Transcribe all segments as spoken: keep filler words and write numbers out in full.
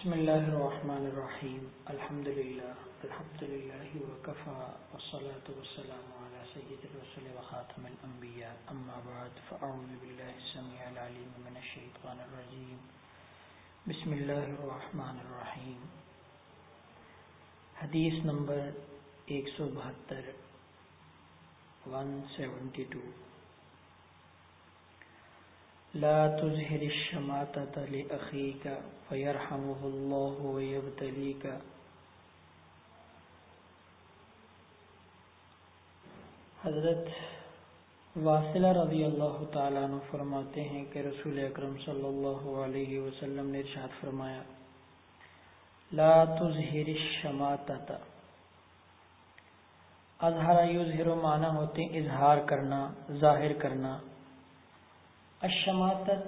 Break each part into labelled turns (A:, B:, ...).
A: بسم اللہ الرحمن الرحیم الحمد للہ الحمد للہ وکفى والصلاة والسلام على سید الرسل وخاتم الانبیاء اما بعد فاعوذ باللہ السمیع العلیم من الشیطان الرجیم بسم اللہ الرحمن الرحیم. حدیث نمبر ایک سو بہتر ون سیونٹی ٹو. لا تظہر الشماتۃ لأخیک فیرحمہ اللہ ویبتلیک. حضرت واصلہ رضی اللہ تعالیٰ عنہ فرماتے ہیں کہ رسول اکرم صلی اللہ علیہ وسلم نے ارشاد فرمایا لا تظہر الشماتۃ. اظہر یظہر معنی ہوتے ہیں اظہار کرنا، ظاہر کرنا. الشماتت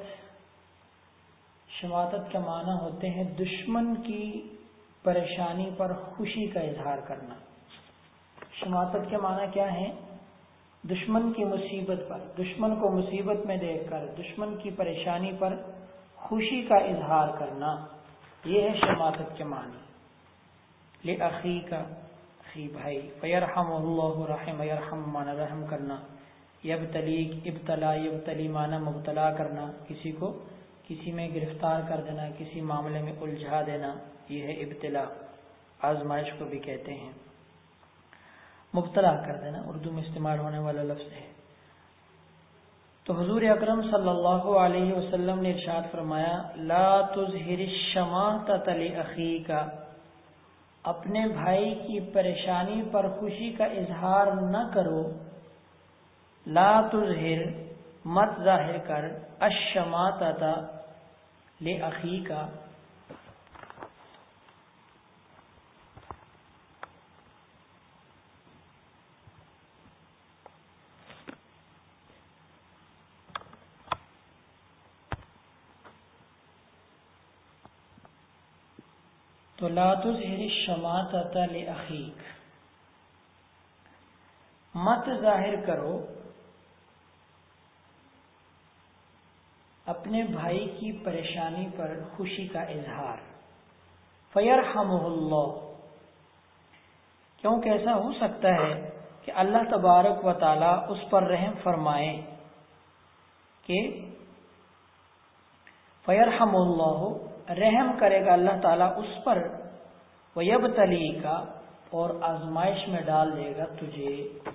A: شماتت کا معنی ہوتے ہیں دشمن کی پریشانی پر خوشی کا اظہار کرنا. شماتت کے معنی کیا ہے؟ دشمن کی مصیبت پر، دشمن کو مصیبت میں دیکھ کر دشمن کی پریشانی پر خوشی کا اظہار کرنا، یہ ہے شماتت کے معنی. لأخیک اخی بھائی، فیرحم اللہ رحم یرحم معنی رحم کرنا. یبتلیک ابتلا یبتلی معنی مبتلا کرنا، کسی کو کسی میں گرفتار کر دینا، کسی معاملے میں الجھا دینا، یہ ہے ابتلا. آزمائش کو بھی کہتے ہیں، مبتلا کر دینا اردو میں استعمال ہونے والا لفظ ہے. تو حضور اکرم صلی اللہ علیہ وسلم نے ارشاد فرمایا لا تظہر الشماتۃ لأخیک. اپنے بھائی کی پریشانی پر خوشی کا اظہار نہ کرو. لا تظہر مت ظاہر کر، الشماتۃ لأخیک تو لا تظہر الشماتۃ لأخیک، مت ظاہر کرو اپنے بھائی کی پریشانی پر خوشی کا اظہار. فیرحمہ اللہ، کیونکہ ایسا ہو سکتا ہے کہ اللہ تبارک و تعالی اس پر رحم فرمائے. کہ فیرحمہ اللہ، رحم کرے گا اللہ تعالیٰ اس پر. ویبتلیک، اور آزمائش میں ڈال دے گا تجھے.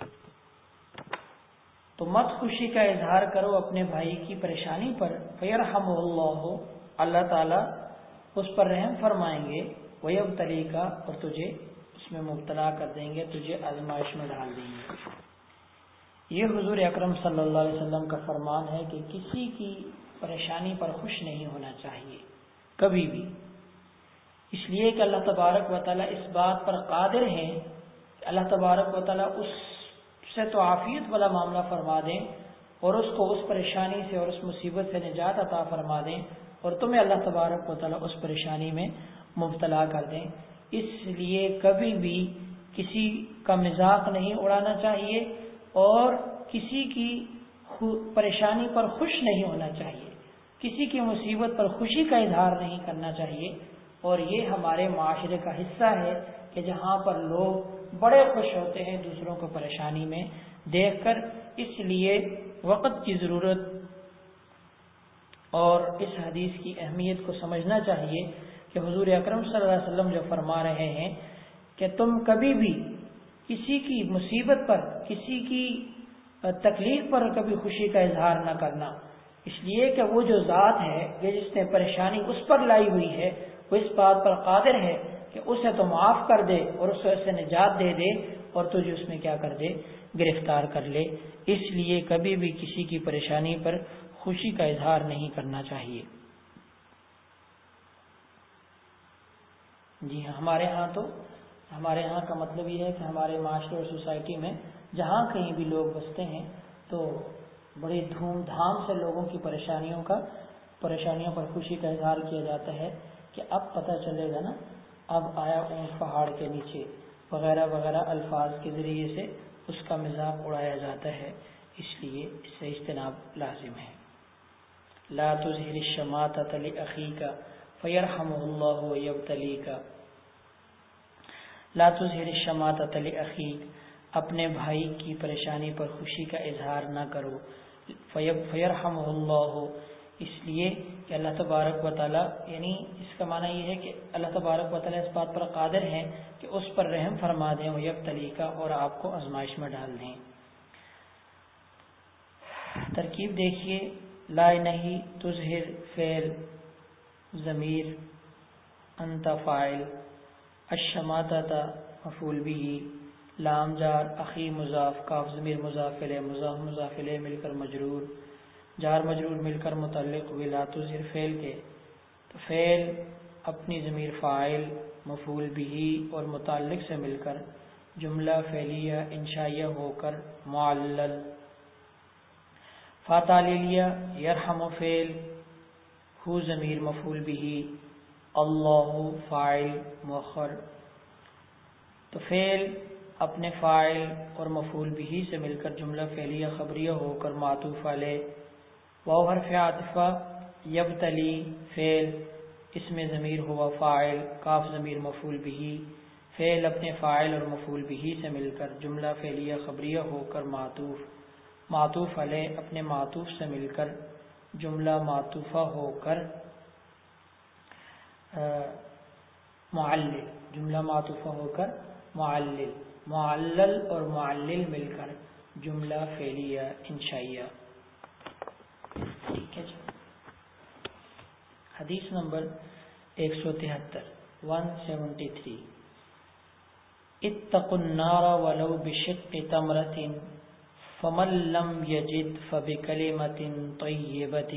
A: تو مت خوشی کا اظہار کرو اپنے بھائی کی پریشانی پر. فیرحمہ اللہ، اللہ تعالیٰ اس پر رحم فرمائیں گے. ویبتلیک، اور تجھے اس میں مبتلا کر دیں گے، تجھے آزمائش میں ڈال دیں گے. یہ حضور اکرم صلی اللہ علیہ وسلم کا فرمان ہے کہ کسی کی پریشانی پر خوش نہیں ہونا چاہیے کبھی بھی. اس لیے کہ اللہ تبارک و تعالیٰ اس بات پر قادر ہیں کہ اللہ تبارک و تعالیٰ اس سے تو عافیت والا معاملہ فرما دیں اور اس کو اس پریشانی سے اور اس مصیبت سے نجات عطا فرما دیں، اور تمہیں اللہ تبارک و تعالیٰ اس پریشانی میں مبتلا کر دیں. اس لیے کبھی بھی کسی کا مذاق نہیں اڑانا چاہیے اور کسی کی پریشانی پر خوش نہیں ہونا چاہیے، کسی کی مصیبت پر خوشی کا اظہار نہیں کرنا چاہیے. اور یہ ہمارے معاشرے کا حصہ ہے کہ جہاں پر لوگ بڑے خوش ہوتے ہیں دوسروں کو پریشانی میں دیکھ کر. اس لیے وقت کی ضرورت اور اس حدیث کی اہمیت کو سمجھنا چاہیے کہ حضور اکرم صلی اللہ علیہ وسلم جو فرما رہے ہیں کہ تم کبھی بھی کسی کی مصیبت پر، کسی کی تکلیف پر کبھی خوشی کا اظہار نہ کرنا. اس لیے کہ وہ جو ذات ہے کہ جس نے پریشانی اس پر لائی ہوئی ہے، وہ اس بات پر قادر ہے کہ اسے تو معاف کر دے اور اسے اسے نجات دے دے اور تجھے اس میں کیا کر دے، گرفتار کر لے. اس لیے کبھی بھی کسی کی پریشانی پر خوشی کا اظہار نہیں کرنا چاہیے. جی ہاں، ہمارے ہاں تو ہمارے ہاں کا مطلب یہ ہے کہ ہمارے معاشرے اور سوسائٹی میں جہاں کہیں بھی لوگ بستے ہیں تو بڑی دھوم دھام سے لوگوں کی پریشانیوں کا پریشانیوں پر خوشی کا اظہار کیا جاتا ہے کہ اب پتہ چلے گا نا، اب آیا اونٹ پہاڑ کے نیچے وغیرہ وغیرہ الفاظ کے ذریعے سے اس کا مذاق اڑایا جاتا ہے. اس لیے اس سے اجتناب لازم ہے. لا تظہر الشماتۃ لأخیک فیرحمہ اللہ ویبتلیک لا تظہر الشماتۃ لأخیک، اپنے بھائی کی پریشانی پر خوشی کا اظہار نہ کرو. فیرحمہ اللہ، اس لیے کہ اللہ تبارک و تعالیٰ، یعنی اس کا معنی یہ ہے کہ اللہ تبارک و تعالیٰ اس بات پر قادر ہیں کہ اس پر رحم فرما دیں، ویبتلیک، اور آپ کو آزمائش میں ڈال دیں. ترکیب دیکھیے، لا نہیں تظہر فعل ضمیر انت فاعل، الشماتۃ مفعول به، لام جار، اخی مضاف، کاف ضمیر مضاف الیہ، مضاف مضاف الیہ مل کر مجرور، جار مجرور مل کر متعلق ہوئے لا تظہر فعل کے. تو فعل اپنی ضمیر فاعل مفعول به اور متعلق سے مل کر جملہ فعلیہ انشائیہ ہو کر معلل. فاتعلیلیہ یرحم فعل، ہو ضمیر مفعول به، اللہ فاعل مؤخر. تو فعل اپنے فاعل اور مفعول به سے مل کر جملہ فعلیہ خبریہ ہو کر معطوف علیہ. واو حرف عاطفہ، یبتلی فعل اس میں ضمیر ہوا فاعل، کاف ضمیر مفعول به، فعل اپنے فاعل اور مفعول به سے مل کر جملہ فعلیہ خبریہ ہو کر معطوف، معطوف علیہ اپنے معطوف سے مل کر جملہ معطوفہ ہو کر معلل، جملہ معطوفہ ہو کر معلل، معلل اور معلل مل کر جملہ فعلیہ انشائیہ. ٹھیک ہے جی. حدیث نمبر ایک سو تہتر، ون سیونٹی تھری. اتقوا النار ولو بشق تمرۃ فمن لم یجد فبکلمۃ طیبۃ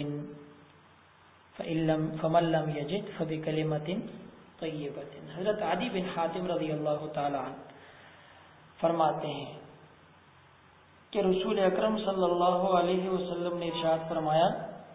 A: فمن لم یجد فبکلمۃ طیبۃ. حضرت عدی بن حاتم رضی اللہ تعالی عنہ فرماتے ہیں کہ رسول اکرم صلی اللہ علیہ وسلم نے ارشاد فرمایا،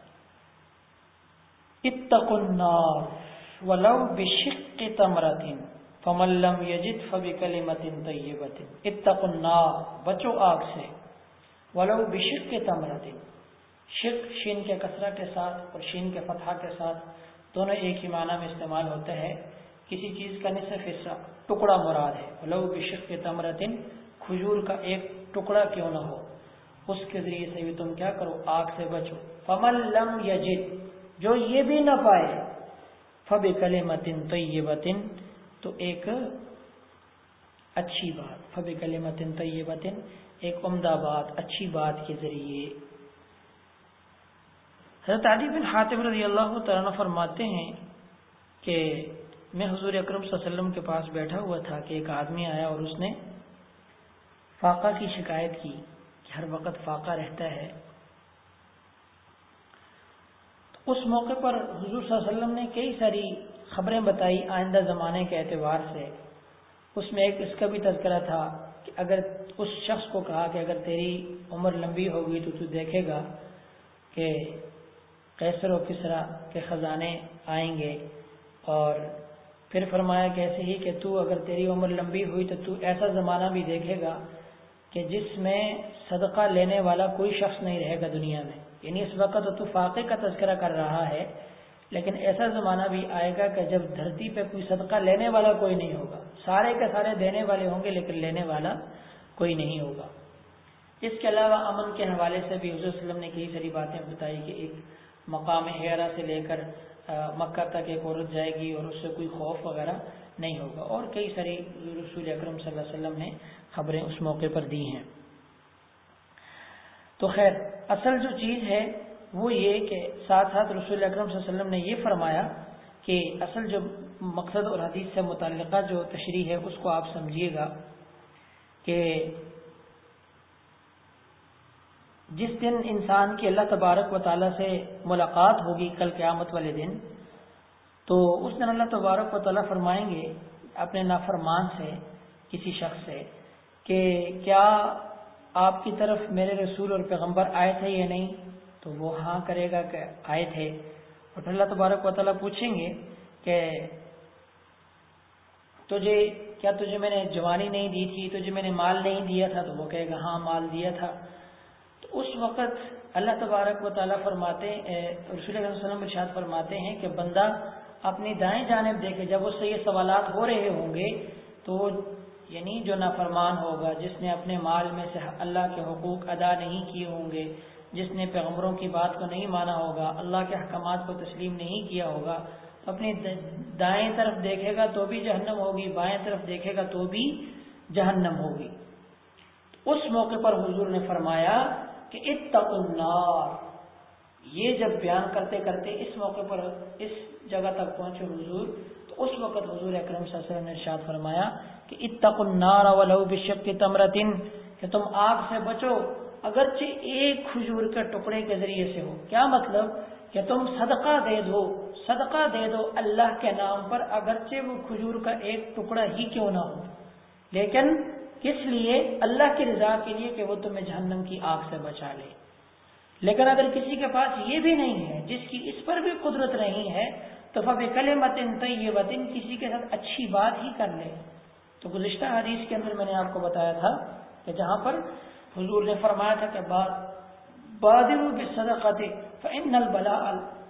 A: اتقوا النار ولو بشق تمرۃ فمن لم یجد فبکلمۃ طیبۃ. اتقوا النار، بچو آگ سے، ولو بشق تمرۃ، شق شین کے کسرہ کے ساتھ اور شین کے فتحہ کے ساتھ دونوں ایک ہی معنی میں استعمال ہوتا ہے. کسی چیز کا نصف حصہ، ٹکڑا مراد ہے. ولو بشق تمرۃ، کھجور کا ایک ٹکڑا کیوں نہ ہو، اس کے ذریعے سے بھی تم کیا کرو، آگ سے بچو. فمن لم یجد، جو یہ بھی نہ پائے، فبکلمۃ طیبۃ، تو ایک اچھی بات، فبکلمۃ طیبۃ، ایک عمدہ بات، اچھی بات کے ذریعے. حضرت عدی بن حاتم رضی اللہ تعالیٰ عنہ فرماتے ہیں کہ میں حضور اکرم صلی اللہ علیہ وسلم کے پاس بیٹھا ہوا تھا کہ ایک آدمی آیا اور اس نے فاقہ کی شکایت کی کہ ہر وقت فاقہ رہتا ہے. تو اس موقع پر حضور صلی اللہ علیہ وسلم نے کئی ساری خبریں بتائی آئندہ زمانے کے اعتبار سے. اس میں ایک اس کا بھی تذکرہ تھا کہ اگر اس شخص کو کہا کہ اگر تیری عمر لمبی ہوگی تو تو دیکھے گا کہ قیصر و کسریٰ کے خزانے آئیں گے، اور پھر فرمایا کہ ایسے ہی کہ تو اگر تیری عمر لمبی ہوئی تو تو ایسا زمانہ بھی دیکھے گا کہ جس میں صدقہ لینے والا کوئی شخص نہیں رہے گا دنیا میں. یعنی اس وقت تو فاقے کا تذکرہ کر رہا ہے، لیکن ایسا زمانہ بھی آئے گا کہ جب دھرتی پہ کوئی صدقہ لینے والا کوئی نہیں ہوگا. سارے کے سارے دینے والے ہوں گے لیکن لینے والا کوئی نہیں ہوگا. اس کے علاوہ امن کے حوالے سے بھی حضور صلی اللہ علیہ وسلم نے کئی ساری باتیں بتائی کہ ایک مقام حرا سے لے کر مکہ تک ایک عورت جائے گی اور اس سے کوئی خوف وغیرہ نہیں ہوگا، اور کئی ساری رسول اکرم صلی اللہ علیہ وسلم نے خبریں اس موقع پر دی ہیں. تو خیر اصل جو چیز ہے وہ یہ کہ ساتھ ساتھ رسول اکرم صلی اللہ علیہ وسلم نے یہ فرمایا کہ اصل جو مقصد اور حدیث سے متعلقہ جو تشریح ہے اس کو آپ سمجھیے گا کہ جس دن انسان کی اللہ تبارک و تعالیٰ سے ملاقات ہوگی کل قیامت والے دن، تو اس دن اللہ تبارک و تعالیٰ فرمائیں گے اپنے نافرمان سے کسی شخص سے کہ کیا آپ کی طرف میرے رسول اور پیغمبر آئے تھے یا نہیں؟ تو وہ ہاں کرے گا کہ آئے تھے. اور پھر اللہ تبارک و تعالیٰ پوچھیں گے کہ تجھے کیا تجھے میں نے جوانی نہیں دی تھی، تجھے میں نے مال نہیں دیا تھا؟ تو وہ کہے گا ہاں مال دیا تھا. تو اس وقت اللہ تبارک و تعالیٰ فرماتے رسول اللہ صلی اللہ علیہ وسلم ارشاد فرماتے ہیں کہ بندہ اپنی دائیں جانب دیکھے، جب اس سے یہ سوالات ہو رہے ہوں گے تو یعنی جو نافرمان ہوگا، جس نے اپنے مال میں سے اللہ کے حقوق ادا نہیں کیے ہوں گے، جس نے پیغمبروں کی بات کو نہیں مانا ہوگا، اللہ کے احکامات کو تسلیم نہیں کیا ہوگا، تو اپنی دائیں طرف دیکھے گا تو بھی جہنم ہوگی، بائیں طرف دیکھے گا تو بھی جہنم ہوگی۔ اس موقع پر حضور نے فرمایا کہ اتقوا النار۔ یہ جب بیان کرتے کرتے اس موقع پر اس جگہ تک پہنچے حضور، تو اس وقت حضور اکرم صلی اللہ علیہ وسلم نے ارشاد فرمایا کہ اتقوا النار ولو بشق تمرۃ، کہ تم آگ سے بچو اگرچہ ایک کھجور کے ٹکڑے کے ذریعے سے ہو۔ کیا مطلب؟ کہ تم صدقہ دے دو، صدقہ دے دو اللہ کے نام پر، اگرچہ وہ کھجور کا ایک ٹکڑا ہی کیوں نہ ہو، لیکن کس لیے؟ اللہ کی رضا کے لیے کہ وہ تمہیں جہنم کی آگ سے بچا لے۔ لیکن اگر کسی کے پاس یہ بھی نہیں ہے، جس کی اس پر بھی قدرت نہیں ہے، تو فَبِكَلِمَةٍ طَيِّبَةٍ، کسی کے ساتھ اچھی بات ہی کر لے۔ تو گزشتہ حدیث کے اندر میں نے آپ کو بتایا تھا کہ جہاں پر حضور نے فرمایا تھا کہ بادروا بالصدقۃ فإن البلاء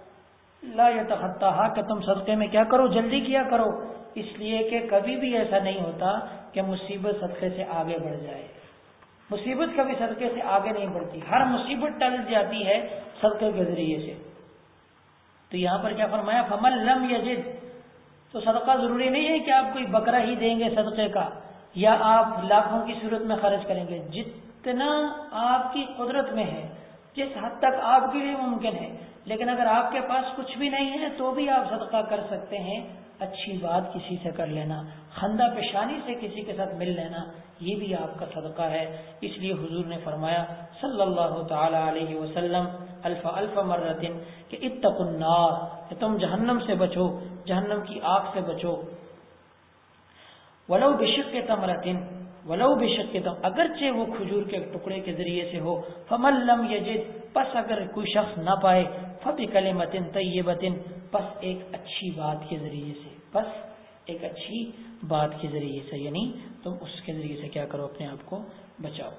A: لا يتخطاها، کہ تم صدقے میں کیا کرو؟ جلدی کیا کرو، اس لیے کہ کبھی بھی ایسا نہیں ہوتا کہ مصیبت صدقے سے آگے بڑھ جائے۔ مصیبت کبھی صدقے سے آگے نہیں بڑھتی، ہر مصیبت ٹل جاتی ہے صدقے کے ذریعے سے۔ تو یہاں پر کیا فرمایا؟ فمن لم یجد، تو صدقہ ضروری نہیں ہے کہ آپ کوئی بکرا ہی دیں گے صدقے کا، یا آپ لاکھوں کی صورت میں خرچ کریں گے، جتنا آپ کی قدرت میں ہے، جس حد تک آپ کے لیے ممکن ہے۔ لیکن اگر آپ کے پاس کچھ بھی نہیں ہے تو بھی آپ صدقہ کر سکتے ہیں۔ اچھی بات کسی سے کر لینا، خندہ پیشانی سے کسی کے ساتھ مل لینا، یہ بھی آپ کا صدقہ ہے۔ اس لیے حضور نے فرمایا صلی اللہ تعالی علیہ وسلم الف الف مرتن کہ اتقوا النار، کہ تم جہنم سے بچو، جہنم کی آگ سے بچو۔ ولو بشق تمرۃ، ولو بشق تم، اگرچہ وہ کھجور کے ٹکڑے کے ذریعے سے ہو۔ فمن لم یجد، پس اگر کوئی شخص نہ پائے، فبکلمۃ طیبۃ، پس ایک اچھی بات کے ذریعے سے، پس ایک اچھی بات کے ذریعے سے، یعنی تم اس کے ذریعے سے کیا کرو؟ اپنے آپ کو بچاؤ۔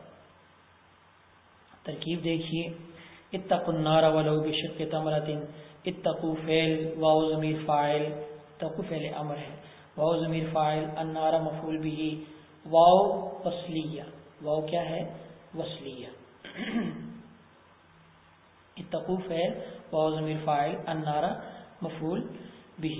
A: ترکیب دیکھیے، اتقوا النار ولو بشق تمرۃ، اتقوا فعل، واو ضمیر فاعل، اتقوا فعل امر ہے، واو ضمیر فاعل، النار مفعول به، واو وصلیہ، واو کیا ہے؟ وصلیہ۔ اتقوا فعل، واو ضمیر فاعل، النار مفعول به،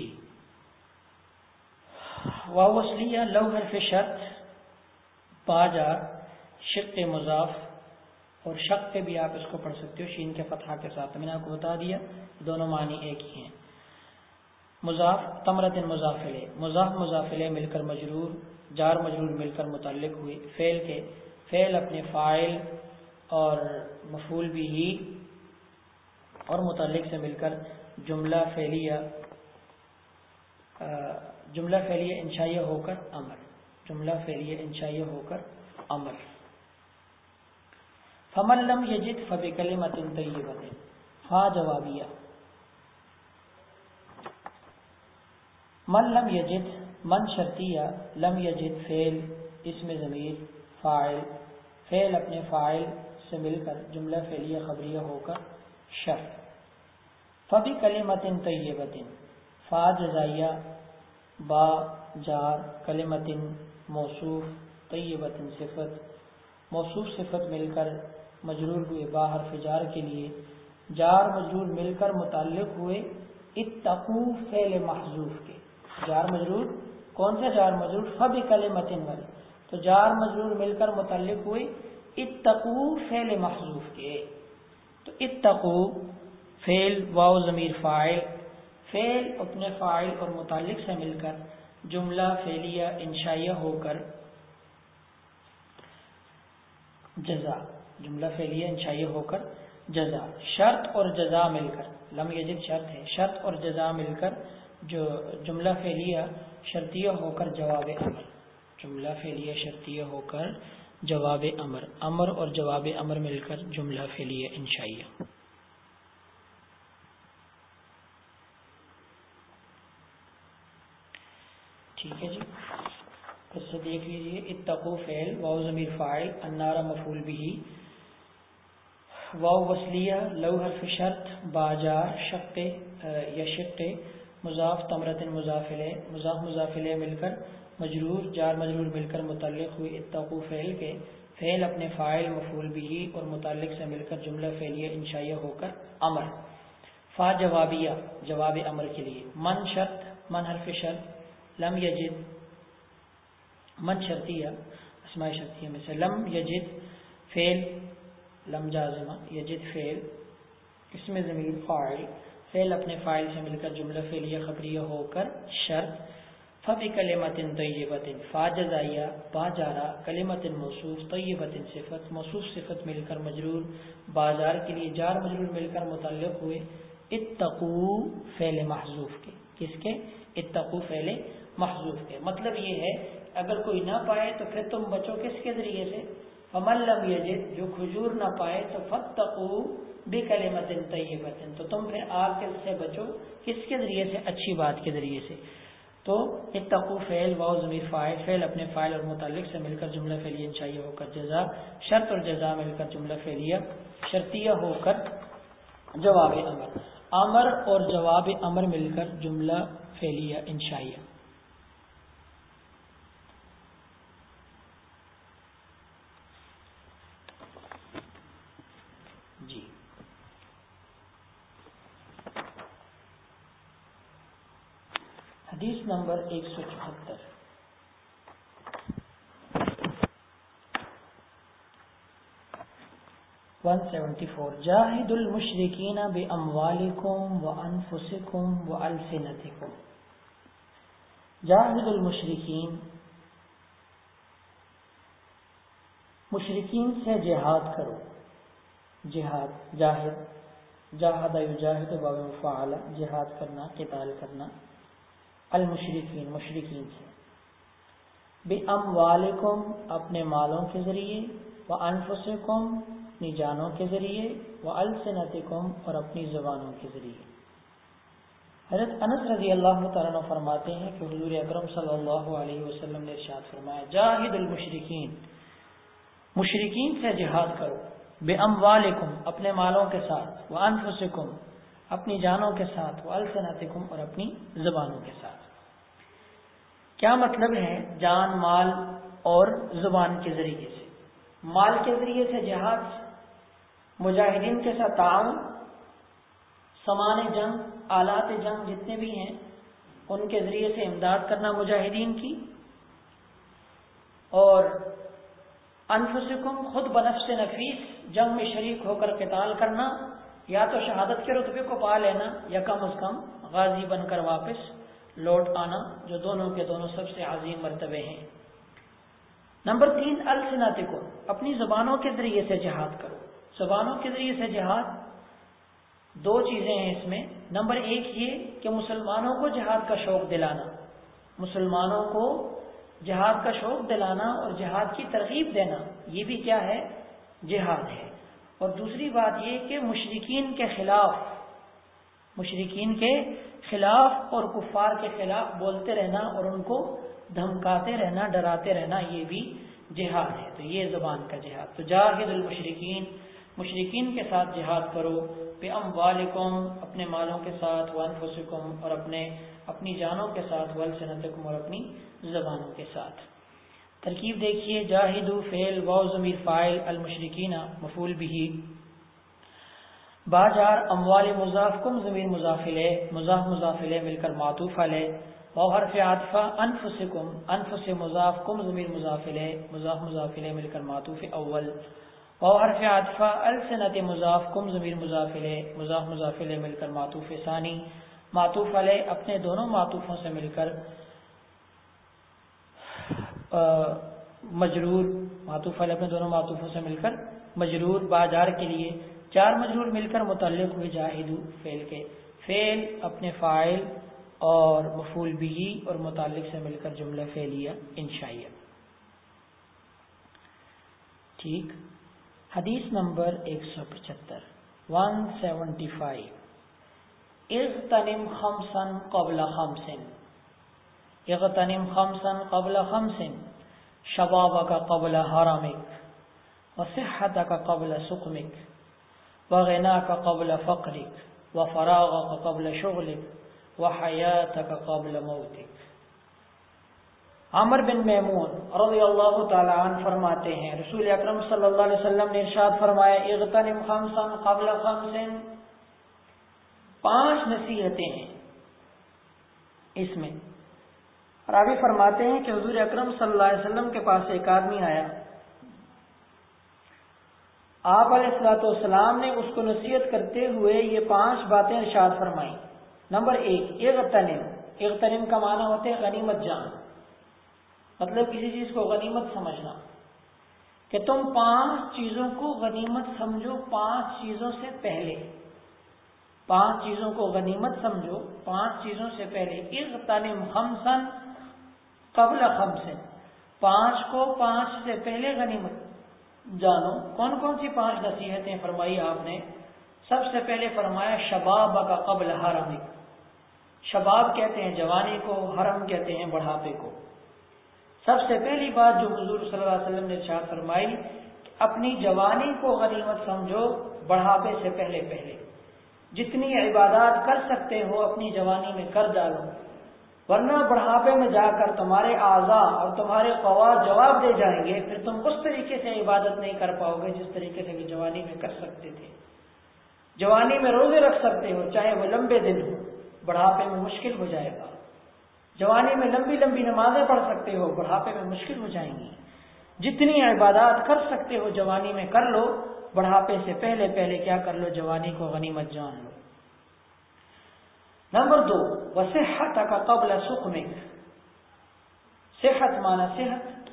A: واو وصلیہ، لو حرف شرط، باجار، شق مضاف، اور شق پہ بھی آپ اس کو پڑھ سکتے ہو شین کے فتحہ کے ساتھ، میں نے آپ کو بتا دیا دونوں معنی ایک ہی ہیں۔ مضاف، تمرۃ مضاف الیہ، مضاف مضاف الیہ مل کر مجرور، جار مجرور مل کر متعلق ہوئے، فعل کے فعل اپنے فاعل اور مفعول بھی اور متعلق سے مل کر جملہ فعلیہ جملہ فعلیہ انشائیہ ہو کر امر، جملہ فعلیہ انشائیہ ہو کر امر۔ فمن لم یجد فبکلمۃ طیبۃ، فا جوابیہ، من لم یجد، من شرطیہ، لم یجد فعل، اسم ضمیر، فاعل، فعل اپنے فاعل سے مل کر جملہ فعلیہ خبریہ ہو کر شرط۔ فبکلمۃ طیبۃ، فا جزائیہ، با جار، کلمۃ موصوف، طیبۃ صفت، موصوف صفت مل کر مجرور ہوئے با حرف جار کے لیے، جار مجرور مل کر متعلق ہوئے اتقوا فعل محذوف کے، جار مجرور کون سا جار مجرور؟ فبکلمۃ والے، تو جار مجرور مل کر متعلق ہوئے اتقوا فعل محذوف کے، تو اتقوا فعل، واو ضمیر فاعل، فعل اپنے فاعل اور متعلق سے مل کر جملہ فعلیہ انشائیہ ہو کر جزا، جملہ فعلیہ انشائیہ ہو کر جزا، شرط اور جزا مل کر، لم یجد شرط ہے، شرط اور جزا مل کر جو جملہ فعلیہ شرطیہ ہو کر جواب امر، جملہ فعلیہ شرطیہ ہو کر جواب امر، امر اور جواب امر مل کر جملہ فعلیہ انشائیہ۔ ٹھیک ہے جی، پھر سے دیکھ لیجیے، اتقوا فعل، واو ضمیر فاعل، النار مفعول به، واو وصلیہ، لو حرف شرط، باجار، شق یا شق، مضاف تمرۃ مضاف الیہ مضاف مضاف الیہ مل کر مجرور جار مجرور مل کر متعلق ہوئی اتقوا فعل کے فعل اپنے فاعل مفعول به اور متعلق سے مل کر جملہ فعلیہ انشائیہ ہو کر امر فا جوابیہ جواب امر کے لیے من شرط من حرف شرط لم یجد من شرطیہ اسماء شرطیہ میں سے لم یجد فعل لم جازمہ یجد فعل اسم ضمیر فاعل فعل اپنے فاعل سے مل کر جملہ فعلیہ خبریہ ہو کر شرط فبکلمۃ طیبۃ فا جزائیہ با جارا کلمۃ موصوف طیبۃ صفت موصوف صفت مل کر مجرور بازار کے لیے جار مجرور مل کر متعلق ہوئے اتقوا فعل محذوف کے کس کے اتقوا فعل محذوف کے مطلب یہ ہے اگر کوئی نہ پائے تو پھر تم بچو کس کے ذریعے سے فمن لم یجد جو کھجور نہ پائے تو فاتقوا بکلمۃ طیبۃ تو تم پھر آگ سے بچو کس کے ذریعے سے اچھی بات کے ذریعے سے تو اتقوا فعل واو ضمیر فاعل فعل اپنے فاعل اور متعلق سے مل کر جملہ فعلیہ انشائیہ ہو کر جزا شرط اور جزا مل کر جملہ فعلیہ شرطیہ ہو کر جواب امر امر اور جواب امر مل کر جملہ فعلیہ انشائیہ جی حدیث نمبر ایک سو چوہتر ون سیونٹی فور جاہد المشرکین باموالکم وانفسکم والسنتکم جاہد المشرکین مشرکین سے جہاد کرو جہاد جاہد جاہد یجاہد باب مفعول جہاد کرنا قتال کرنا المشرکین مشرکین سے باموالکم اپنے مالوں کے ذریعے وانفسکم اپنی جانوں کے ذریعے والسنتکم اور اپنی زبانوں کے ذریعے حضرت انس رضی اللہ تعالیٰ عنہ فرماتے ہیں کہ حضور اکرم صلی اللہ علیہ وسلم نے ارشاد فرمایا جاہد المشرکین مشرکین سے جہاد کرو باموالکم اپنے مالوں کے ساتھ وانفسکم اپنی جانوں کے ساتھ والسنتکم اور اپنی زبانوں کے ساتھ کیا مطلب ہے جان مال اور زبان کے ذریعے سے مال کے ذریعے سے جہاد مجاہدین کے ساتھ تعاون سامان جنگ آلات جنگ جتنے بھی ہیں ان کے ذریعے سے امداد کرنا مجاہدین کی اور انفسکم خود بنفس نفیس جنگ میں شریک ہو کر قتال کرنا یا تو شہادت کے رتبے کو پا لینا یا کم از کم غازی بن کر واپس لوٹ آنا جو دونوں کے دونوں سب سے عظیم مرتبے ہیں نمبر تین السنتکم اپنی زبانوں کے ذریعے سے جہاد کرو زبانوں کے ذریعے سے جہاد دو چیزیں ہیں اس میں نمبر ایک یہ کہ مسلمانوں کو جہاد کا شوق دلانا مسلمانوں کو جہاد کا شوق دلانا اور جہاد کی ترغیب دینا یہ بھی کیا ہے جہاد ہے اور دوسری بات یہ کہ مشرکین کے خلاف مشرکین کے خلاف اور کفار کے خلاف بولتے رہنا اور ان کو دھمکاتے رہنا ڈراتے رہنا یہ بھی جہاد ہے تو یہ زبان کا جہاد تو جاہد المشرکین مشرکین کے ساتھ جہاد کرو باموالکم اپنے مالوں کے ساتھ وانفسکم اور اپنے اپنی جانوں کے ساتھ والسنتکم اور اپنی زبانوں کے ساتھ ترکیب دیکھیے جاہدو فعل واو ضمیر فاعل المشرکین مفعول به باجار اموال مضاف کم ضمیر مضاف الیہ مضاف مضاف الیہ مل کر معطوف علیہ واو حرف عطف انفسکم انفس مضاف کم ضمیر مضاف الیہ مضاف مضاف الیہ مل کر معطوف اول واو حرف عطف السنت مضاف کم ضمیر مضاف الیہ مضاف مضاف الیہ مل کر معطوف ثانی معطوف علیہ اپنے دونوں معطوفوں سے مل کر مجرور معطوف علیہ اپنے دونوں معطوفوں سے مل کر مجرور باجار کے لیے چار مجرور مل کر متعلق ہوئے جاہدو فعل کے فعل اپنے فاعل اور مفعول به اور متعلق سے مل کر جملہ فعلیہ انشائیہ ٹھیک حدیث نمبر ایک سو پچہتر ون سیونٹی فائیو اغتنم خمسا قبل خمس اغتنم خمسا قبل خمس شبابك قبل حرمك وصحتك قبل سقمك وغناك قبل فقرك وفراغك قبل شغلك وحیاتک قبل موتک۔ عمر بن میمون رضی اللہ تعالی عنہ فرماتے ہیں رسول اکرم صلی اللہ علیہ وسلم نے ارشاد فرمایا اغتنم خمسا قبل خمس، پانچ نصیحتیں ہیں اس میں۔ راوی فرماتے ہیں کہ حضور اکرم صلی اللہ علیہ وسلم کے پاس ایک آدمی آیا، آپ علیہ الصلوۃ والسلام نے اس کو نصیحت کرتے ہوئے یہ پانچ باتیں ارشاد فرمائیں۔ نمبر ایک، اغتنم، اغتنم کا معنی ہوتے ہیں غنیمت جان، مطلب کسی چیز کو غنیمت سمجھنا، کہ تم پانچ چیزوں کو غنیمت سمجھو پانچ چیزوں سے پہلے، پانچ چیزوں کو غنیمت سمجھو پانچ چیزوں سے پہلے۔ اغتنم خمسا قبل خمس، پانچ کو پانچ سے پہلے غنیمت جانو۔ کون کون سی پانچ نصیحتیں فرمائی آپ نے؟ سب سے پہلے فرمایا شبابک قبل حرمک، شباب کہتے ہیں جوانی کو، حرم کہتے ہیں بڑھاپے کو۔ سب سے پہلی بات جو حضور صلی اللہ علیہ وسلم نے ارشاد فرمائی کہ اپنی جوانی کو غنیمت سمجھو بڑھاپے سے پہلے پہلے، جتنی عبادات کر سکتے ہو اپنی جوانی میں کر ڈالو، ورنہ بڑھاپے میں جا کر تمہارے اعضاء اور تمہارے قوا جواب دے جائیں گے، پھر تم اس طریقے سے عبادت نہیں کر پاؤ گے جس طریقے سے کہ جوانی میں کر سکتے تھے۔ جوانی میں روزے رکھ سکتے ہو چاہے وہ لمبے دن ہو، بڑھاپے میں مشکل ہو جائے گا۔ جوانی میں لمبی لمبی نمازیں پڑھ سکتے ہو، بڑھاپے میں مشکل ہو جائیں گی۔ جتنی عبادات کر سکتے ہو جوانی میں کر لو، بڑھاپے سے پہلے پہلے کیا کر لو، جوانی کو غنیمت جان لو۔ نمبر دو، وصحتک قبل سقمک، صحت مانا صحت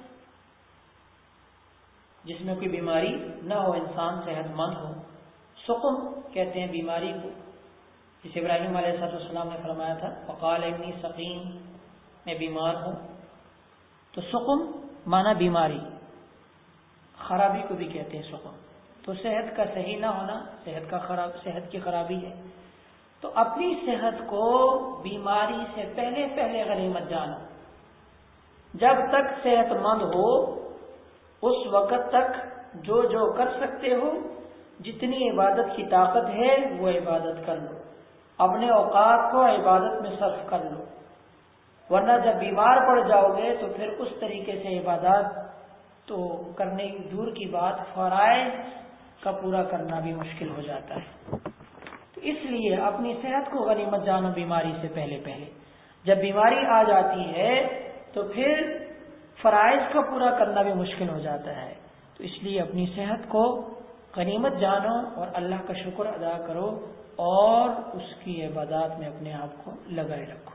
A: جس میں کوئی بیماری نہ ہو، انسان صحت مند ہو۔ سقم کہتے ہیں بیماری کو، جس ابراہیم علیہ السلام نے فرمایا تھا فقال انی سقیم، میں بیمار ہوں۔ تو سقم مانا بیماری، خرابی کو بھی کہتے ہیں سقم۔ تو صحت کا صحیح نہ ہونا صحت کا خراب، صحت کی خرابی ہے۔ تو اپنی صحت کو بیماری سے پہلے پہلے غنیمت جانو۔ جب تک صحت مند ہو اس وقت تک جو جو کر سکتے ہو، جتنی عبادت کی طاقت ہے وہ عبادت کر لو، اپنے اوقات کو عبادت میں صرف کر لو، ورنہ جب بیمار پڑ جاؤ گے تو پھر اس طریقے سے عبادات تو کرنے دور کی بات، فرائض کا پورا کرنا بھی مشکل ہو جاتا ہے۔ تو اس لیے اپنی صحت کو غنیمت جانو بیماری سے پہلے پہلے۔ جب بیماری آ جاتی ہے تو پھر فرائض کا پورا کرنا بھی مشکل ہو جاتا ہے۔ تو اس لیے اپنی صحت کو غنیمت جانو اور اللہ کا شکر ادا کرو اور اس کی عبادات میں اپنے آپ کو لگائے رکھو۔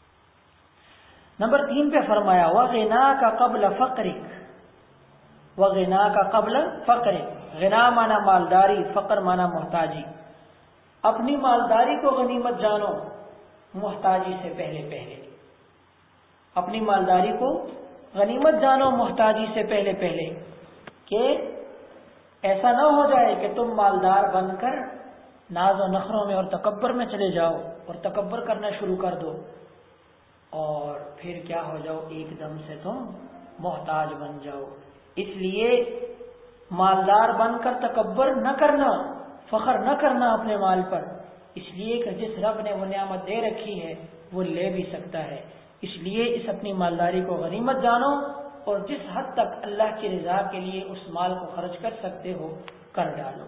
A: نمبر تین پہ فرمایا وغناک قبل فقرک، وغناک قبل فقرک، غنا مانا مالداری، فقر مانا محتاجی۔ اپنی مالداری کو غنیمت جانو محتاجی سے پہلے پہلے، اپنی مالداری کو غنیمت جانو محتاجی سے پہلے پہلے، کہ ایسا نہ ہو جائے کہ تم مالدار بن کر ناز و نخروں میں اور تکبر میں چلے جاؤ اور تکبر کرنا شروع کر دو، اور پھر کیا ہو جاؤ ایک دم سے تم محتاج بن جاؤ۔ اس لیے مالدار بن کر تکبر نہ کرنا، فخر نہ کرنا اپنے مال پر، اس لیے کہ جس رب نے وہ نعمت دے رکھی ہے وہ لے بھی سکتا ہے۔ اس لیے اس اپنی مالداری کو غنیمت جانو اور جس حد تک اللہ کی رضا کے لیے اس مال کو خرچ کر سکتے ہو کر ڈالو۔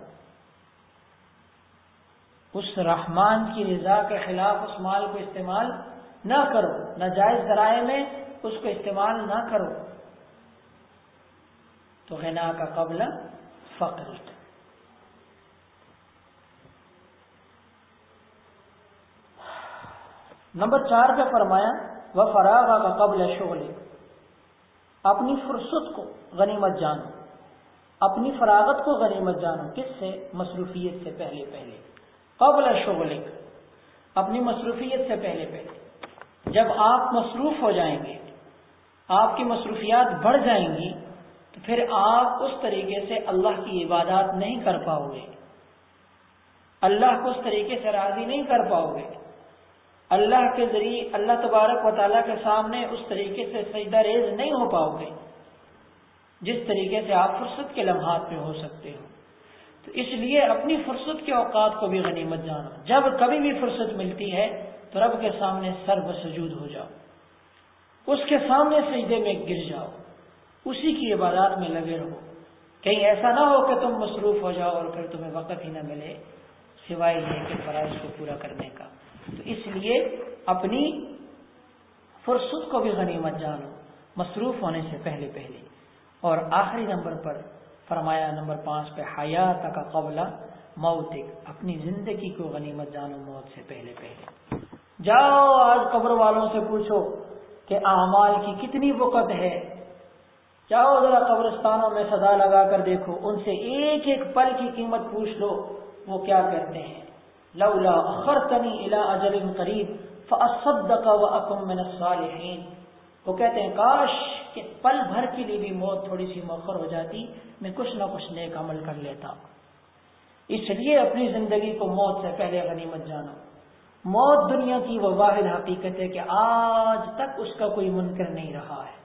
A: اس رحمان کی رضا کے خلاف اس مال کو استعمال نہ کرو، ناجائز ذرائع میں اس کو استعمال نہ کرو۔ تو غنا کا قبل فقر۔ نمبر چار پہ فرمایا وفراغ کا قبل شغل، اپنی فرصت کو غنیمت جانو، اپنی فراغت کو غنیمت جانو۔ کس سے؟ مصروفیت سے پہلے پہلے، قبل شغلک، اپنی مصروفیت سے پہلے پہلے۔ جب آپ مصروف ہو جائیں گے، آپ کی مصروفیات بڑھ جائیں گی، تو پھر آپ اس طریقے سے اللہ کی عبادات نہیں کر پاؤ گے، اللہ کو اس طریقے سے راضی نہیں کر پاؤ گے، اللہ کے ذریعے اللہ تبارک و تعالیٰ کے سامنے اس طریقے سے سجدہ ریز نہیں ہو پاؤ گے جس طریقے سے آپ فرصت کے لمحات میں ہو سکتے ہو۔ تو اس لیے اپنی فرصت کے اوقات کو بھی غنیمت جانو، جب کبھی بھی فرصت ملتی ہے تو رب کے سامنے سر بسجود ہو جاؤ، اس کے سامنے سجدے میں گر جاؤ، اسی کی عبادات میں لگے رہو. کہیں ایسا نہ ہو کہ تم مصروف ہو جاؤ اور پھر تمہیں وقت ہی نہ ملے سوائے یہ کہ فرائض کو پورا کرنے کا. تو اس لیے اپنی فرصت کو بھی غنیمت جانو مصروف ہونے سے پہلے پہلے. اور آخری نمبر پر فرمایا نمبر پانچ پہ حیات کا قبل موتک، اپنی زندگی کو غنیمت جانو موت سے پہلے پہلے. جاؤ آج قبر والوں سے پوچھو کہ اعمال کی کتنی وقت ہے، جاؤ ذرا قبرستانوں میں صدا لگا کر دیکھو، ان سے ایک ایک پل کی قیمت پوچھ لو. وہ کیا کہتے ہیں؟ لولا اخرتنی الی اجل قریب فاصدق واکن من الصالحین. وہ کہتے ہیں کاش کہ پل بھر کے لیے بھی موت تھوڑی سی مؤخر ہو جاتی، میں کچھ نہ کچھ نیک عمل کر لیتا. اس لیے اپنی زندگی کو موت سے پہلے غنیمت جانو. موت دنیا کی وہ واحد حقیقت ہے کہ آج تک اس کا کوئی منکر نہیں رہا ہے.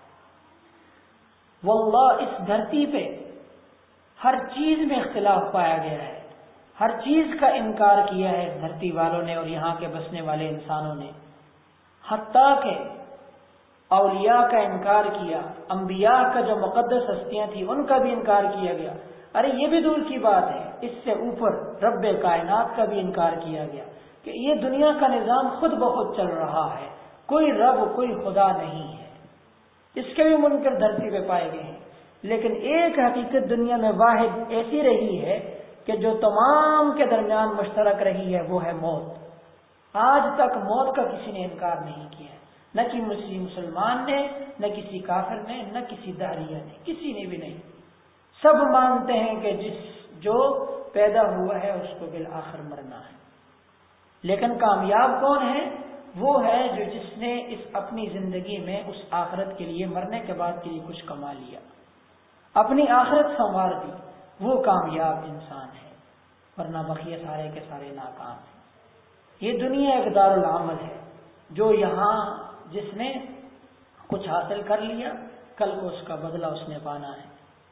A: واللہ اس دھرتی پہ ہر چیز میں اختلاف پایا گیا ہے، ہر چیز کا انکار کیا ہے اس دھرتی والوں نے اور یہاں کے بسنے والے انسانوں نے. حتیٰ کہ اولیاء کا انکار کیا، انبیاء کا جو مقدس ہستیاں تھیں ان کا بھی انکار کیا گیا. ارے یہ بھی دور کی بات ہے، اس سے اوپر رب کائنات کا بھی انکار کیا گیا کہ یہ دنیا کا نظام خود بخود چل رہا ہے، کوئی رب کوئی خدا نہیں ہے. اس کے بھی منکر دھرتی پہ پائے گئے ہیں. لیکن ایک حقیقت دنیا میں واحد ایسی رہی ہے کہ جو تمام کے درمیان مشترک رہی ہے، وہ ہے موت. آج تک موت کا کسی نے انکار نہیں کیا، نہ کہ کسی مسلمان نے، نہ کسی کافر نے، نہ کسی داریہ نے، کسی نے بھی نہیں. سب مانتے ہیں کہ جس جو پیدا ہوا ہے اس کو بالآخر مرنا ہے. لیکن کامیاب کون ہے؟ وہ ہے جو جس نے اس اپنی زندگی میں اس آخرت کے لیے مرنے کے بعد کے لیے کچھ کما لیا، اپنی آخرت سنوار دی، وہ کامیاب انسان ہے. ورنہ بقیہ سارے کے سارے ناکام ہیں. یہ دنیا ایک دار العمل ہے، جو یہاں جس نے کچھ حاصل کر لیا کل کو اس کا بدلہ اس نے پانا ہے.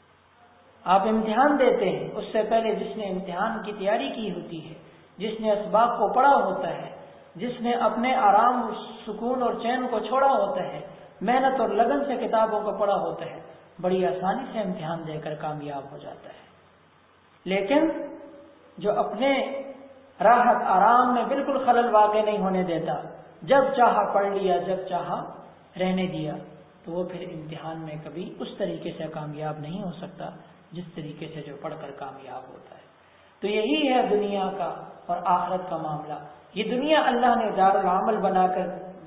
A: آپ امتحان دیتے ہیں، اس سے پہلے جس نے امتحان کی تیاری کی ہوتی ہے، جس نے اسباق کو پڑھا ہوتا ہے، جس نے اپنے آرام سکون اور چین کو چھوڑا ہوتا ہے، محنت اور لگن سے کتابوں کو پڑھا ہوتا ہے، بڑی آسانی سے امتحان دے کر کامیاب ہو جاتا ہے. لیکن جو اپنے راحت آرام میں بالکل خلل واقع نہیں ہونے دیتا، جب چاہا پڑھ لیا، جب چاہا رہنے دیا، تو وہ پھر امتحان میں کبھی اس طریقے سے کامیاب نہیں ہو سکتا جس طریقے سے جو پڑھ کر کامیاب ہوتا ہے. تو یہی ہے دنیا کا اور آخرت کا معاملہ. یہ دنیا اللہ نے دار العمل بنا کر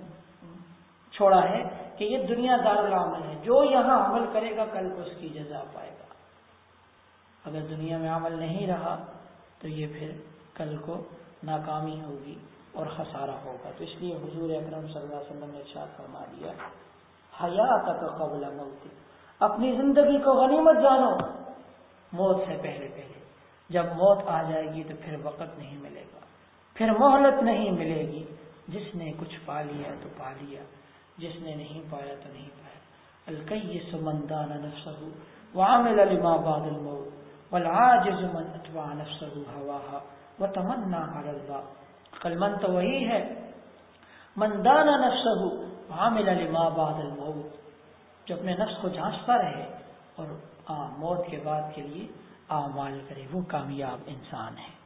A: چھوڑا ہے کہ یہ دنیا دار العمل ہے، جو یہاں عمل کرے گا کل کو اس کی جزا پائے گا. اگر دنیا میں عمل نہیں رہا تو یہ پھر کل کو ناکامی ہوگی اور خسارہ ہوگا. تو اس لیے حضور اکرم صلی اللہ علیہ وسلم نے ارشاد فرما دیا حیاتک قبل موت، اپنی زندگی کو غنیمت جانو موت سے پہلے پہلے. جب موت آ جائے گی تو پھر وقت نہیں ملے گا، پھر مہلت نہیں ملے گی. جس نے کچھ پا لیا تو پا لیا، جس نے نہیں پایا تو نہیں پایا. الکیس من دان نفسہ وعمل لما بعد الموت والعاجز من اتبع نفسہ ہواها وتمنى على اللہ. عقل مند تو وہی ہے من دان نفسہ وعمل لما بعد الموت، جو اپنے نفس کو جانچتا رہے اور آ, موت کے بعد کے لیے اعمال کرے، وہ کامیاب انسان ہے.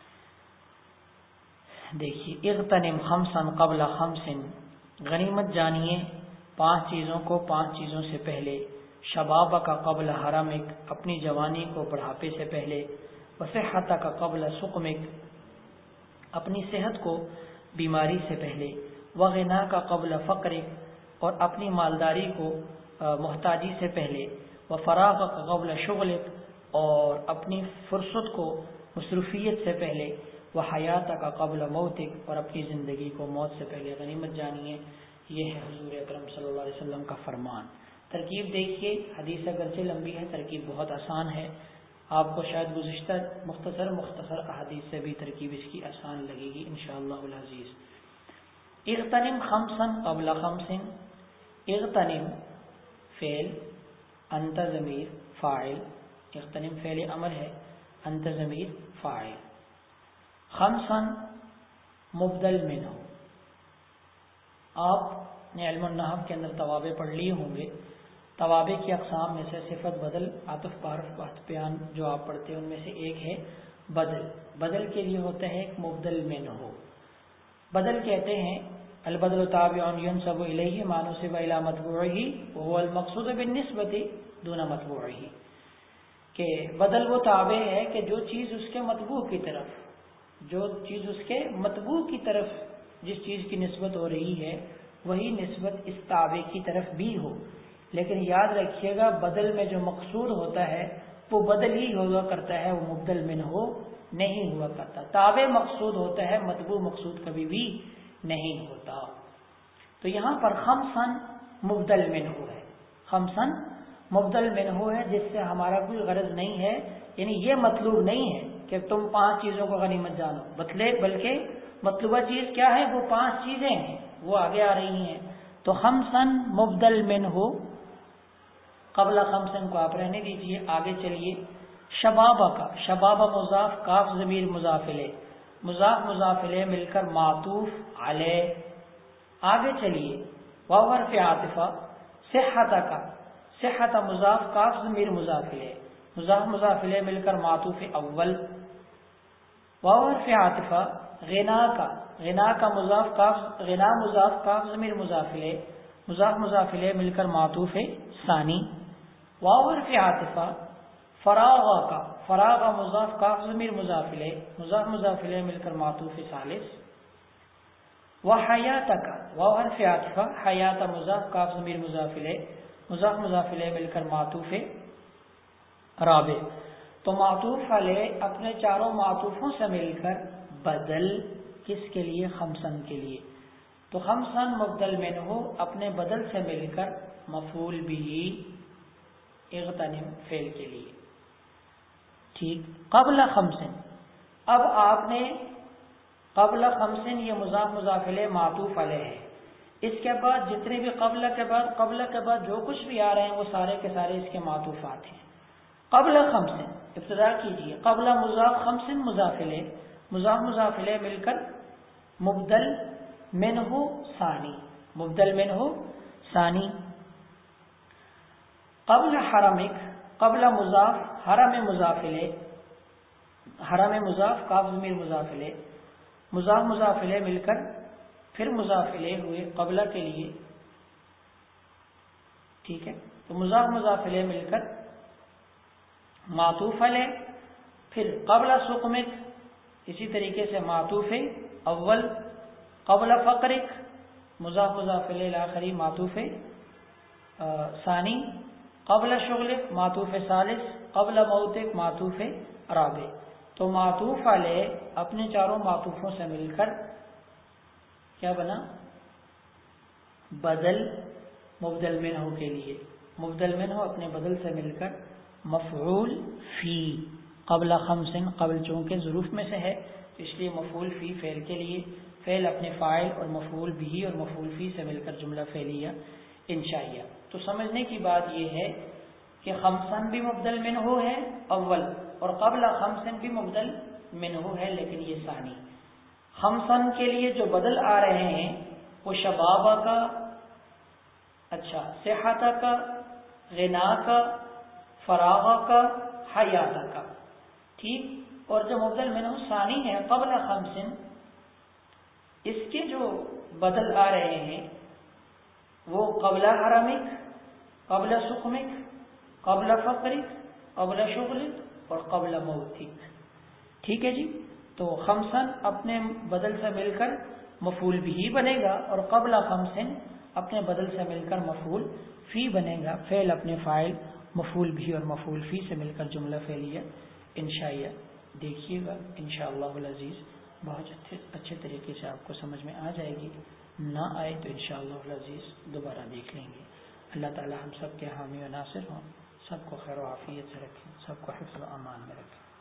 A: دیکھیے اغتنم خمسا قبل خمس، غنیمت جانیے پانچ چیزوں کو پانچ چیزوں سے پہلے. شباب کا قبل حرمک، اپنی جوانی کو بڑھاپے سے پہلے. وصحت کا قبل سقمک، اپنی صحت کو بیماری سے پہلے. وغنا کا قبل فقرک، اور اپنی مالداری کو محتاجی سے پہلے. وفراغ کا قبل شغلک، اور اپنی فرصت کو مصروفیت سے پہلے. وحیات کا قبل موتک، اور اپنی زندگی کو موت سے پہلے غنیمت جانیے. یہ ہے حضور اکرم صلی اللہ علیہ وسلم کا فرمان. ترکیب دیکھیے، حدیث اگرچہ لمبی ہے، ترکیب بہت آسان ہے. آپ کو شاید گزشتہ مختصر مختصر احادیث سے بھی ترکیب اس کی آسان لگے گی انشاءاللہ العزیز. اغتنم خمسا قبل خمس، اغتنم فعل، انت ضمیر فاعل. اغتنم فعل امر ہے، انت ضمیر فاعل. خمسا مبدل منہ، آپ نے علم النحو کے اندر توابع پڑھ لیے ہوں گے. توابع کی اقسام میں سے صفت بدل، عطف بعرف بحث بیان جو آپ پڑھتے ہیں ان میں سے ایک ہے بدل. بدل کے لیے ہوتا ہے ایک مبدل منہ. بدل کہتے ہیں البدل تابع ينسب الیہ ما نسب الی متبوعہ وهو المقصود بالنسبۃ دون متبوعہ، کہ بدل وہ تابع ہے کہ جو چیز اس کے متبوع کی طرف جو چیز اس کے متبوع کی طرف جس چیز کی نسبت ہو رہی ہے وہی نسبت اس تابع کی طرف بھی ہو. لیکن یاد رکھیے گا بدل میں جو مقصود ہوتا ہے وہ بدل ہی ہوا کرتا ہے، وہ مبدل منہ ہو نہیں ہوا کرتا. تابع مقصود ہوتا ہے، متبوع مقصود کبھی بھی نہیں ہوتا. تو یہاں پر خمسن مبدل منہ ہے، خمسن مبدل منہ ہے جس سے ہمارا کوئی غرض نہیں ہے. یعنی یہ مطلوب نہیں ہے کہ تم پانچ چیزوں کو غنیمت جانو، بلکہ مطلوبہ چیز کیا ہے؟ وہ پانچ چیزیں ہیں، وہ آگے آ رہی ہیں. تو خمسن مبدل منہ، قبل خمسن کو آپ رہنے دیجئے، آگے چلیے. شبابہ کا، شبابہ مضاف، کاف ضمیر مضاف الیہ، مضاف مضاف الیہ مل کر معطوف علیہ. آگے چلیے. واو حرف عاطفہ. صحت کا، صحت مضاف، کاف ضمیر مضاف الیہ، مضاف مضاف الیہ مل کر معطوف اول. واو حرف عاطفہ. غنا کا، غنا کا مضاف، کاف غنا مضاف، کاف ضمیر مضاف الیہ، مضاف مضاف الیہ مل کر معطوف ثانی. واو حرف عاطفہ. فراغ کا، فراغ مضاف، کاف ضمیر مضاف الیہ، مضاف مضاف الیہ مل کر معطوف ثالث. وحیات کا، واو حرف عاطفہ، حیات مضاف، کاف ضمیر مضاف الیہ، مضاف مضاف الیہ مل کر معطوف رابع. تو معطوف علیہ اپنے چاروں معطوفوں سے مل کر بدل کس کے لیے؟ خمسن کے لیے. تو خمسن مبدل منہ اپنے بدل سے مل کر مفعول بھی اغتنم فعل کے لیے. ٹھیک. قبل خمسن، اب آپ نے قبل خمسن یہ مضاف مضاف الیہ معطوف علیہ ہے. اس کے بعد جتنے بھی قبل کے بعد قبل کے بعد جو کچھ بھی آ رہے ہیں وہ سارے کے سارے اس کے معطوفات ہیں. قبل خمسن ابتدا کیجیے. قبل مضاف، خمسن مضاف الیہ، مضاف مضاف الیہ مل کر مبدل منہ ثانی، مبدل منہ ثانی. قبل حرمک، قبل مضاف، حرم مضاف الیہ، حرم مضاف، کاف ضمیر مضاف الیہ، مضاف مضاف الیہ مل کر پھر مضاف الیہ ہوئے قبلہ کے لیے. ٹھیک ہے. تو مضاف مضاف الیہ مل کر معطوف علیہ. پھر قبل سقمک اسی طریقے سے معطوف اول. قبل فقرک مضاف مضاف الیہ آخری معطوف ثانی. قبل شغلک معطوف ثالث. قبل موتک معطوف رابع. تو معطوف علیہ اپنے چاروں معطوفوں سے مل کر کیا بنا؟ بدل مبدل منہ کے لیے. مبدل منہ اپنے بدل سے مل کر مفعول فی. قبل خمسن، قبل چونکہ ظروف میں سے ہے اس لیے مفعول فی فعل کے لیے. فعل اپنے فاعل اور مفعول بھی اور مفعول فی سے مل کر جملہ فعلیہ انشائیہ. تو سمجھنے کی بات یہ ہے کہ خمسن بھی مبدل منہ ہے اول، اور قبل خمسن بھی مبدل منہ ہے لیکن یہ ثانی. خمسن کے لیے جو بدل آ رہے ہیں وہ شبابہ کا، اچھا صحت کا، غنا کا، فراغ کا، حیات کا. ٹھیک. اور جو مبدل منہ ثانی ہے قبل خمسن، اس کے جو بدل آ رہے ہیں وہ قبل حرمک، قبل سقمک، قبل فقرک، قبل شغلک اور قبل موتک. ٹھیک ہے جی. تو خمسن اپنے بدل سے مل کر مفعول بھی بنے گا اور قبل خمسن اپنے بدل سے مل کر مفعول فی بنے گا. فعل اپنے فاعل، مفعول بھی اور مفعول فی سے مل کر جملہ فعلیہ انشائیہ. دیکھیے گا انشاءاللہ العزیز بہت اچھے اچھے طریقے سے آپ کو سمجھ میں آ جائے گی. نہ آئے تو انشاءاللہ العزیز دوبارہ دیکھ لیں گے. اللہ تعالی ہم سب کے حامی و ناصر ہوں، سب کو خیر و عافیت سے رکھیں، سب کو حفظ و امان میں رکھیں.